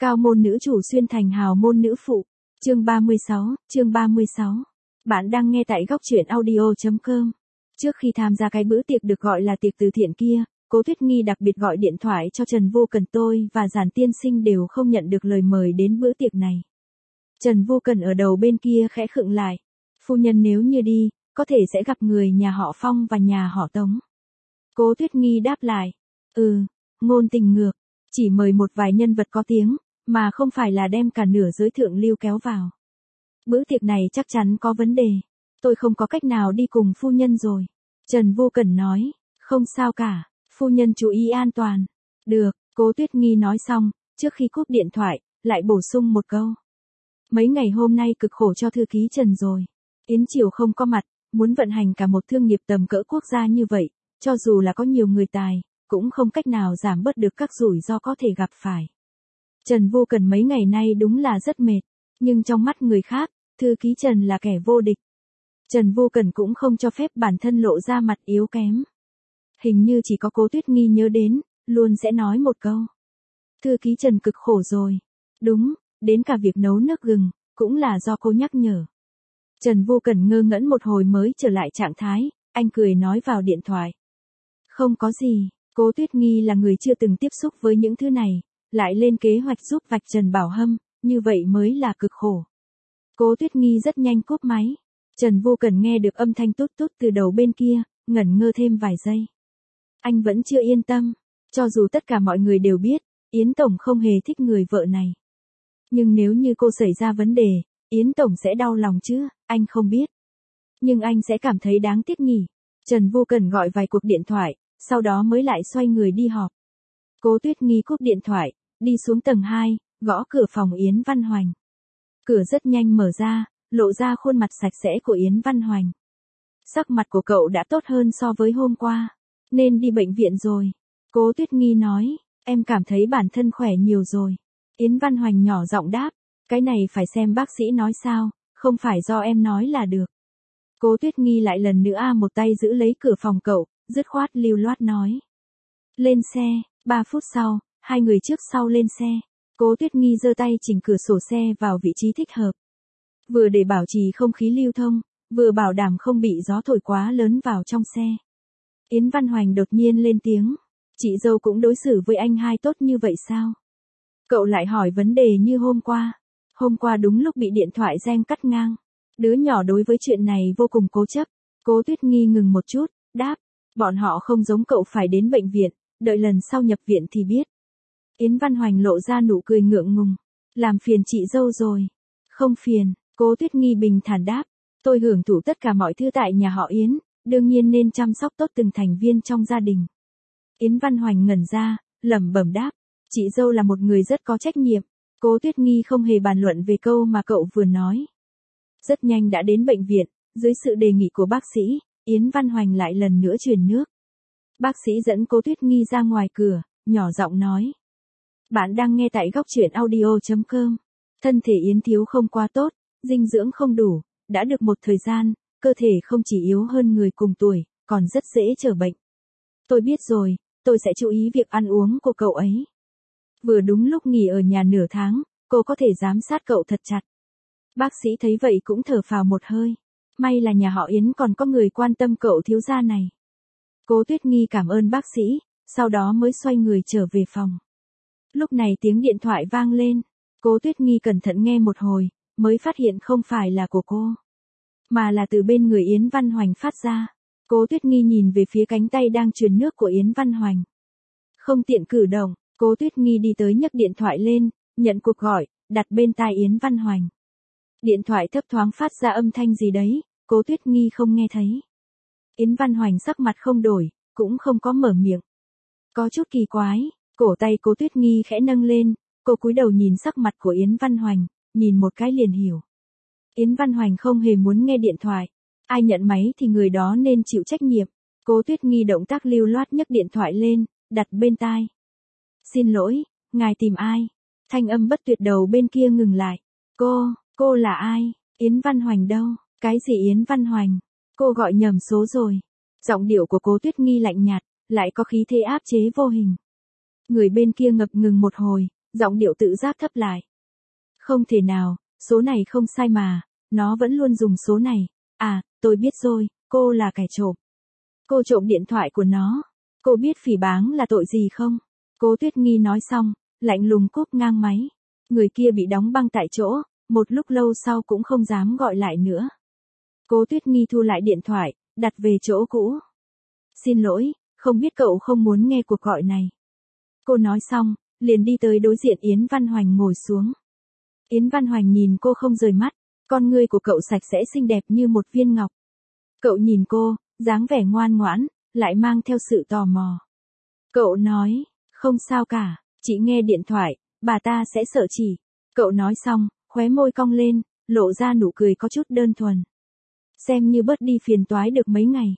Cao môn nữ chủ xuyên thành hào môn nữ phụ. Chương 36. Bạn đang nghe tại góc truyện audio.com. Trước khi tham gia cái bữa tiệc được gọi là tiệc từ thiện kia, Cố Tuyết Nghi đặc biệt gọi điện thoại cho Trần Vô Cần, tôi và Giản Tiên Sinh đều không nhận được lời mời đến bữa tiệc này. Trần Vô Cần ở đầu bên kia khẽ khựng lại. Phu nhân nếu như đi, có thể sẽ gặp người nhà họ Phong và nhà họ Tống. Cố Tuyết Nghi đáp lại. Ngôn tình ngược. Chỉ mời một vài nhân vật có tiếng, mà không phải là đem cả nửa giới thượng lưu kéo vào. Bữa tiệc này chắc chắn có vấn đề. Tôi không có cách nào đi cùng phu nhân rồi. Trần Vô Cần nói. Không sao cả, phu nhân chú ý an toàn. Được, Cố Tuyết Nghi nói xong, trước khi cúp điện thoại, lại bổ sung một câu. Mấy ngày hôm nay cực khổ cho thư ký Trần rồi. Yến Triều không có mặt, muốn vận hành cả một thương nghiệp tầm cỡ quốc gia như vậy, cho dù là có nhiều người tài, cũng không cách nào giảm bớt được các rủi ro có thể gặp phải. Trần Vô Cần mấy ngày nay đúng là rất mệt, nhưng trong mắt người khác, thư ký Trần là kẻ vô địch. Trần Vô Cần cũng không cho phép bản thân lộ ra mặt yếu kém. Hình như chỉ có Cố Tuyết Nghi nhớ đến, luôn sẽ nói một câu. Thư ký Trần cực khổ rồi. Đúng, đến cả việc nấu nước gừng, cũng là do cô nhắc nhở. Trần Vô Cần ngơ ngẩn một hồi mới trở lại trạng thái, anh cười nói vào điện thoại. Không có gì, Cố Tuyết Nghi là người chưa từng tiếp xúc với những thứ này, lại lên kế hoạch giúp vạch Trần Bảo Hâm, như vậy mới là cực khổ. Cố Tuyết Nghi rất nhanh cúp máy. Trần Vô Cần nghe được âm thanh tút tút từ đầu bên kia, ngẩn ngơ thêm vài giây. Anh vẫn chưa yên tâm, cho dù tất cả mọi người đều biết, Yến Tổng không hề thích người vợ này. Nhưng nếu như cô xảy ra vấn đề, Yến Tổng sẽ đau lòng chứ, anh không biết. Nhưng anh sẽ cảm thấy đáng tiếc nhỉ. Trần Vô Cần gọi vài cuộc điện thoại, sau đó mới lại xoay người đi họp. Cố Tuyết Nghi cúp điện thoại, đi xuống tầng 2, gõ cửa phòng Yến Văn Hoành. Cửa rất nhanh mở ra, lộ ra khuôn mặt sạch sẽ của Yến Văn Hoành. Sắc mặt của cậu đã tốt hơn so với hôm qua, nên đi bệnh viện rồi. Cố Tuyết Nghi nói, em cảm thấy bản thân khỏe nhiều rồi. Yến Văn Hoành nhỏ giọng đáp, cái này phải xem bác sĩ nói sao, không phải do em nói là được. Cố Tuyết Nghi lại lần nữa một tay giữ lấy cửa phòng cậu, dứt khoát lưu loát nói. Lên xe, 3 phút sau, hai người trước sau lên xe. Cố Tuyết Nghi giơ tay chỉnh cửa sổ xe vào vị trí thích hợp. Vừa để bảo trì không khí lưu thông, vừa bảo đảm không bị gió thổi quá lớn vào trong xe. Yến Văn Hoành đột nhiên lên tiếng. Chị dâu cũng đối xử với anh hai tốt như vậy sao? Cậu lại hỏi vấn đề như hôm qua. Hôm qua đúng lúc bị điện thoại reng cắt ngang. Đứa nhỏ đối với chuyện này vô cùng cố chấp. Cố Tuyết Nghi ngừng một chút, đáp. Bọn họ không giống cậu phải đến bệnh viện, đợi lần sau nhập viện thì biết. Yến Văn Hoành lộ ra nụ cười ngượng ngùng. Làm phiền chị dâu rồi. Không phiền, Cố Tuyết Nghi bình thản đáp. Tôi hưởng thụ tất cả mọi thứ tại nhà họ Yến, đương nhiên nên chăm sóc tốt từng thành viên trong gia đình. Yến Văn Hoành ngẩn ra, lẩm bẩm đáp. Chị dâu là một người rất có trách nhiệm. Cố Tuyết Nghi không hề bàn luận về câu mà cậu vừa nói. Rất nhanh đã đến bệnh viện, dưới sự đề nghị của bác sĩ, Yến Văn Hoành lại lần nữa truyền nước. Bác sĩ dẫn Cố Tuyết Nghi ra ngoài cửa, nhỏ giọng nói. Bạn đang nghe tại góc truyện audio.com. Thân thể Yến Thiếu không quá tốt, dinh dưỡng không đủ, đã được một thời gian, cơ thể không chỉ yếu hơn người cùng tuổi, còn rất dễ trở bệnh. Tôi biết rồi, tôi sẽ chú ý việc ăn uống của cậu ấy. Vừa đúng lúc nghỉ ở nhà nửa tháng, cô có thể giám sát cậu thật chặt. Bác sĩ thấy vậy cũng thở phào một hơi. May là nhà họ Yến còn có người quan tâm cậu thiếu gia này. Cố Tuyết Nghi cảm ơn bác sĩ, sau đó mới xoay người trở về phòng. Lúc này tiếng điện thoại vang lên. Cố Tuyết Nghi cẩn thận nghe một hồi, mới phát hiện không phải là của cô, mà là từ bên người Yến Văn Hoành phát ra. Cố Tuyết Nghi nhìn về phía cánh tay đang truyền nước của Yến Văn Hoành. Không tiện cử động, Cố Tuyết Nghi đi tới nhấc điện thoại lên, nhận cuộc gọi, đặt bên tai Yến Văn Hoành. Điện thoại thấp thoáng phát ra âm thanh gì đấy, Cố Tuyết Nghi không nghe thấy. Yến Văn Hoành sắc mặt không đổi, cũng không có mở miệng. Có chút kỳ quái, cổ tay Cố Tuyết Nghi khẽ nâng lên, cô cúi đầu nhìn sắc mặt của Yến Văn Hoành, nhìn một cái liền hiểu. Yến Văn Hoành không hề muốn nghe điện thoại, ai nhận máy thì người đó nên chịu trách nhiệm. Cố Tuyết Nghi động tác lưu loát nhấc điện thoại lên, đặt bên tai. Xin lỗi, ngài tìm ai? Thanh âm bất tuyệt đầu bên kia ngừng lại. Cô là ai? Yến Văn Hoành đâu? Cái gì Yến Văn Hoành? Cô gọi nhầm số rồi. Giọng điệu của Cố Tuyết Nghi lạnh nhạt, lại có khí thế áp chế vô hình. Người bên kia ngập ngừng một hồi, giọng điệu tự giác thấp lại. Không thể nào, số này không sai mà, nó vẫn luôn dùng số này. À, tôi biết rồi, cô là kẻ trộm. Cô trộm điện thoại của nó. Cô biết phỉ báng là tội gì không? Cố Tuyết Nghi nói xong, lạnh lùng cúp ngang máy. Người kia bị đóng băng tại chỗ, một lúc lâu sau cũng không dám gọi lại nữa. Cố Tuyết Nghi thu lại điện thoại, đặt về chỗ cũ. Xin lỗi, không biết cậu không muốn nghe cuộc gọi này. Cô nói xong, liền đi tới đối diện Yến Văn Hoành ngồi xuống. Yến Văn Hoành nhìn cô không rời mắt, con ngươi của cậu sạch sẽ xinh đẹp như một viên ngọc. Cậu nhìn cô, dáng vẻ ngoan ngoãn, lại mang theo sự tò mò. Cậu nói, không sao cả, chị nghe điện thoại, bà ta sẽ sợ chỉ. Cậu nói xong, khóe môi cong lên, lộ ra nụ cười có chút đơn thuần. Xem như bớt đi phiền toái được mấy ngày.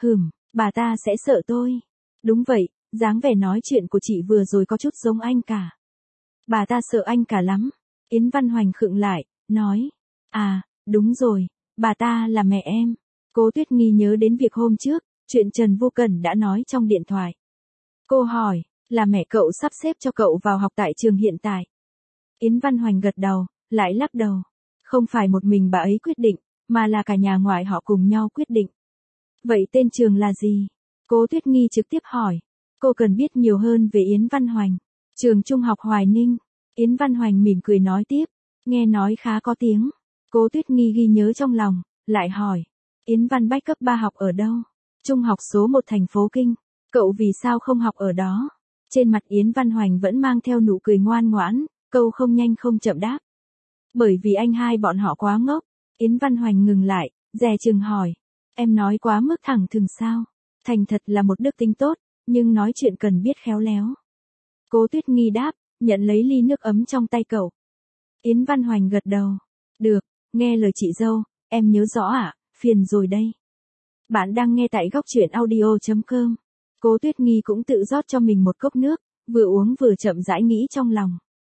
Bà ta sẽ sợ tôi. Đúng vậy, dáng vẻ nói chuyện của chị vừa rồi có chút giống anh cả. Bà ta sợ anh cả lắm. Yến Văn Hoành khựng lại, nói. À, đúng rồi, bà ta là mẹ em. Cố Tuyết Nghi nhớ đến việc hôm trước, chuyện Trần Vô Cẩn đã nói trong điện thoại. Cô hỏi, là mẹ cậu sắp xếp cho cậu vào học tại trường hiện tại? Yến Văn Hoành gật đầu, lại lắc đầu. Không phải một mình bà ấy quyết định, mà là cả nhà ngoại họ cùng nhau quyết định. Vậy tên trường là gì? Cố Tuyết Nghi trực tiếp hỏi. Cô cần biết nhiều hơn về Yến Văn Hoành. Trường Trung học Hoài Ninh. Yến Văn Hoành mỉm cười nói tiếp. Nghe nói khá có tiếng. Cố Tuyết Nghi ghi nhớ trong lòng, lại hỏi. Yến Văn Bách cấp 3 học ở đâu? Trung học số 1 thành phố Kinh. Cậu vì sao không học ở đó? Trên mặt Yến Văn Hoành vẫn mang theo nụ cười ngoan ngoãn, câu không nhanh không chậm đáp. Bởi vì anh hai bọn họ quá ngốc. Yến Văn Hoành ngừng lại, dè chừng hỏi. Em nói quá mức thẳng thừng sao? Thành thật là một đức tính tốt, nhưng nói chuyện cần biết khéo léo. Cố Tuyết Nghi đáp, nhận lấy ly nước ấm trong tay cậu. Yến Văn Hoành gật đầu. Được, nghe lời chị dâu, em nhớ rõ ạ, phiền rồi đây. Bạn đang nghe tại góc truyện audio.com. Cố Tuyết Nghi cũng tự rót cho mình một cốc nước, vừa uống vừa chậm rãi nghĩ trong lòng.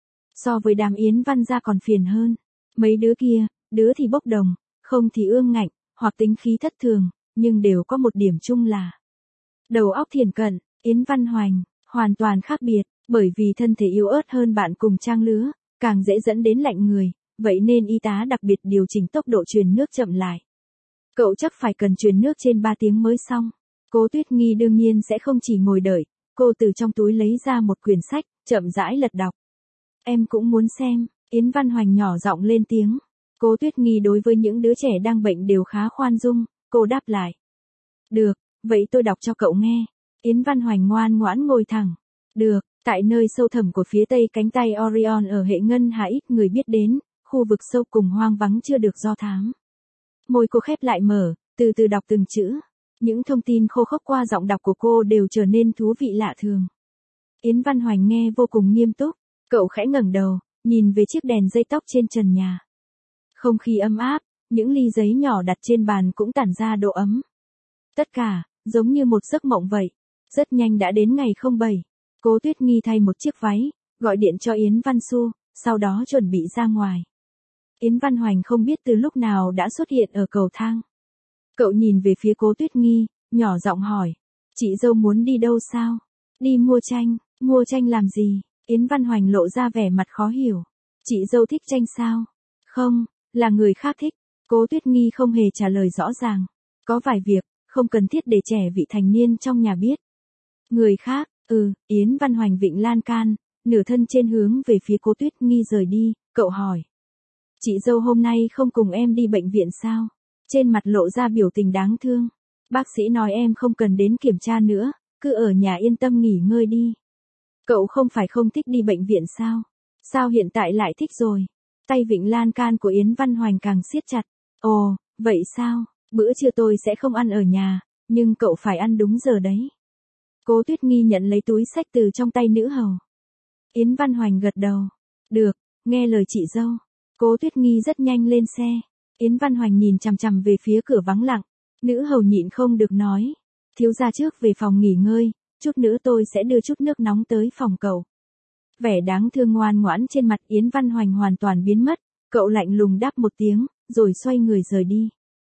So với đám Yến Văn gia còn phiền hơn. Mấy đứa kia, đứa thì bốc đồng, không thì ương ngạnh, hoặc tính khí thất thường, nhưng đều có một điểm chung là đầu óc thiển cận. Yến Văn Hoành hoàn toàn khác biệt, bởi vì thân thể yếu ớt hơn bạn cùng trang lứa, càng dễ dẫn đến lạnh người, vậy nên y tá đặc biệt điều chỉnh tốc độ truyền nước chậm lại. Cậu chắc phải cần truyền nước trên 3 tiếng mới xong. Cố Tuyết Nghi đương nhiên sẽ không chỉ ngồi đợi, cô từ trong túi lấy ra một quyển sách, chậm rãi lật đọc. Em cũng muốn xem. Yến Văn Hoành nhỏ giọng lên tiếng. Cố Tuyết Nghi đối với những đứa trẻ đang bệnh đều khá khoan dung, cô đáp lại. Được, vậy tôi đọc cho cậu nghe. Yến Văn Hoành ngoan ngoãn ngồi thẳng. Được, tại nơi sâu thẳm của phía tây cánh tay Orion ở hệ ngân hà ít người biết đến, khu vực sâu cùng hoang vắng chưa được do thám. Môi cô khép lại mở, từ từ đọc từng chữ. Những thông tin khô khốc qua giọng đọc của cô đều trở nên thú vị lạ thường. Yến Văn Hoành nghe vô cùng nghiêm túc, cậu khẽ ngẩng đầu, nhìn về chiếc đèn dây tóc trên trần nhà. Không khí ấm áp, những ly giấy nhỏ đặt trên bàn cũng tản ra độ ấm. Tất cả, giống như một giấc mộng vậy. Rất nhanh đã đến ngày 07. Cố Tuyết Nghi thay một chiếc váy, gọi điện cho Yến Văn Xu, sau đó chuẩn bị ra ngoài. Yến Văn Hoành không biết từ lúc nào đã xuất hiện ở cầu thang. Cậu nhìn về phía Cố Tuyết Nghi, nhỏ giọng hỏi. Chị dâu muốn đi đâu sao? Đi mua tranh làm gì? Yến Văn Hoành lộ ra vẻ mặt khó hiểu. Chị dâu thích tranh sao? Không, là người khác thích. Cố Tuyết Nghi không hề trả lời rõ ràng. Có vài việc, không cần thiết để trẻ vị thành niên trong nhà biết. Người khác, Yến Văn Hoành vịn lan can, nửa thân trên hướng về phía Cố Tuyết Nghi rời đi, cậu hỏi. Chị dâu hôm nay không cùng em đi bệnh viện sao? Trên mặt lộ ra biểu tình đáng thương. Bác sĩ nói em không cần đến kiểm tra nữa, cứ ở nhà yên tâm nghỉ ngơi đi. Cậu không phải không thích đi bệnh viện sao? Sao hiện tại lại thích rồi? Tay vịn lan can của Yến Văn Hoành càng siết chặt. Ồ, vậy sao? Bữa trưa tôi sẽ không ăn ở nhà, nhưng cậu phải ăn đúng giờ đấy. Cố Tuyết Nghi nhận lấy túi xách từ trong tay nữ hầu. Yến Văn Hoành gật đầu. Được, nghe lời chị dâu. Cố Tuyết Nghi rất nhanh lên xe. Yến Văn Hoành nhìn chằm chằm về phía cửa vắng lặng. Nữ hầu nhịn không được nói. Thiếu gia trước về phòng nghỉ ngơi, chút nữa tôi sẽ đưa chút nước nóng tới phòng cậu. Vẻ đáng thương ngoan ngoãn trên mặt Yến Văn Hoành hoàn toàn biến mất, cậu lạnh lùng đáp một tiếng, rồi xoay người rời đi.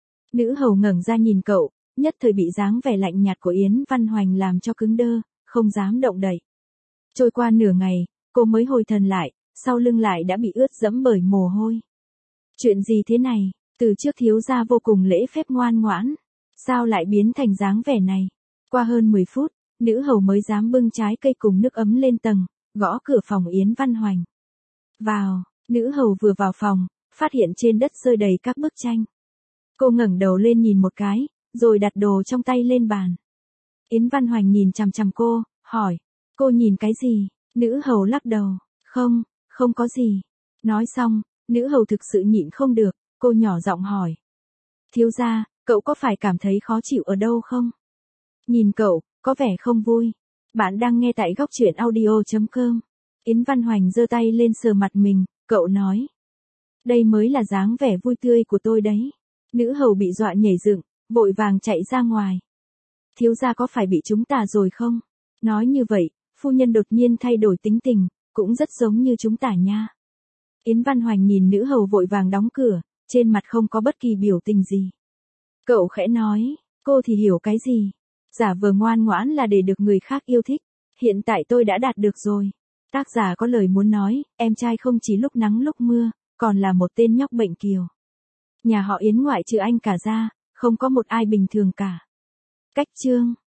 Nữ hầu ngẩng ra nhìn cậu, nhất thời bị dáng vẻ lạnh nhạt của Yến Văn Hoành làm cho cứng đơ, không dám động đậy. Trôi qua nửa ngày, Cô mới hồi thần lại, sau lưng lại đã bị ướt đẫm bởi mồ hôi. Chuyện gì thế này, từ trước thiếu gia vô cùng lễ phép ngoan ngoãn, sao lại biến thành dáng vẻ này? Qua hơn 10 phút, nữ hầu mới dám bưng trái cây cùng nước ấm lên tầng, gõ cửa phòng Yến Văn Hoành. Vào, nữ hầu vừa vào phòng, phát hiện trên đất rơi đầy các bức tranh. Cô ngẩng đầu lên nhìn một cái, rồi đặt đồ trong tay lên bàn. Yến Văn Hoành nhìn chằm chằm cô, hỏi, cô nhìn cái gì? Nữ hầu lắc đầu, không, không có gì. Nói xong, nữ hầu thực sự nhịn không được, cô nhỏ giọng hỏi. Thiếu gia, cậu có phải cảm thấy khó chịu ở đâu không? Nhìn cậu, có vẻ không vui. Bạn đang nghe tại góc truyện audio.com. Yến Văn Hoành giơ tay lên sờ mặt mình, cậu nói. Đây mới là dáng vẻ vui tươi của tôi đấy. Nữ hầu bị dọa nhảy dựng, vội vàng chạy ra ngoài. Thiếu gia có phải bị chúng ta rồi không? Nói như vậy, phu nhân đột nhiên thay đổi tính tình, cũng rất giống như chúng ta nha. Yến Văn Hoành nhìn nữ hầu vội vàng đóng cửa, trên mặt không có bất kỳ biểu tình gì. Cậu khẽ nói, cô thì hiểu cái gì? Giả vờ ngoan ngoãn là để được người khác yêu thích. Hiện tại tôi đã đạt được rồi. Tác giả có lời muốn nói, em trai không chỉ lúc nắng lúc mưa, còn là một tên nhóc bệnh kiều. Nhà họ Yến ngoại trừ anh cả ra, không có một ai bình thường cả. Cách chương